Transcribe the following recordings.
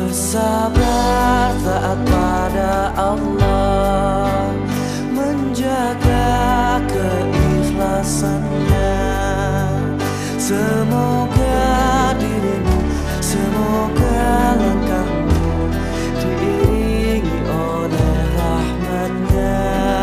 bersabar taat pada Allah, menjaga keikhlasannya. Semoga dirimu, semoga langkahmu diiringi oleh rahmatnya.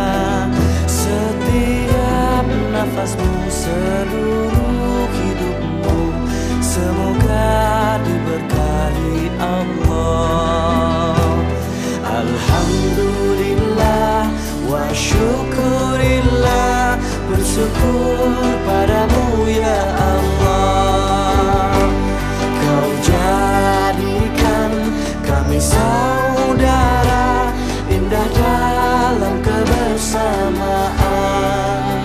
Setiap nafasmu, seluruh hidupmu, semoga diberkahi Allah. Alhamdulillah wa syukurillah, bersyukur padamu ya Allah. Kau jadikan kami saudara, indah dalam kebersamaan.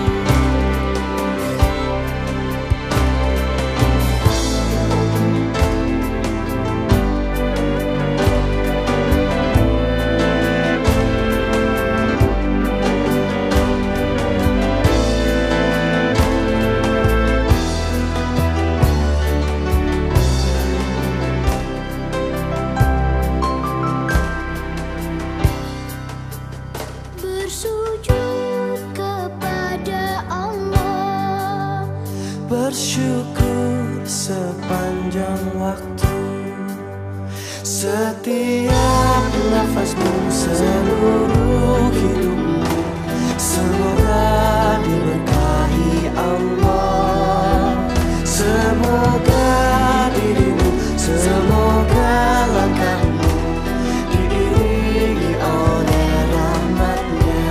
Bersyukur sepanjang waktu, setiap nafasmu, seluruh hidupmu, semoga diberkahi Allah. Semoga dirimu, semoga langkahmu diiringi oleh rahmatnya.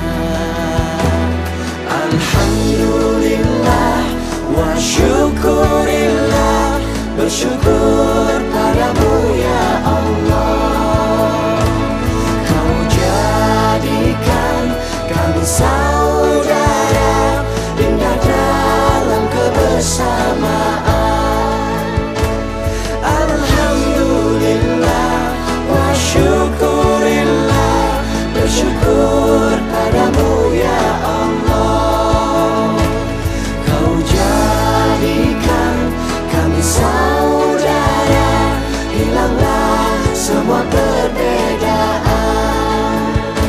Alhamdulillah wa syukurillah, bersyukur padamu ya Allah. Kau jadikan kami saudara, indah dalam kebersamaan. Alhamdulillah wa syukurillah, bersyukur padamu ya Allah. Kau jadikan kami saudara, hilanglah semua perbedaan.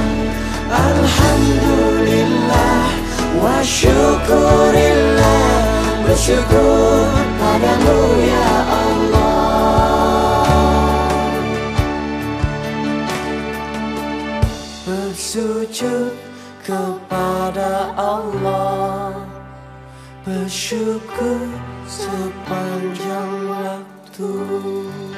Alhamdulillah wa syukurillah, bersyukur padamu ya Allah. Bersujud kepada Allah, bersyukur sepanjang waktu.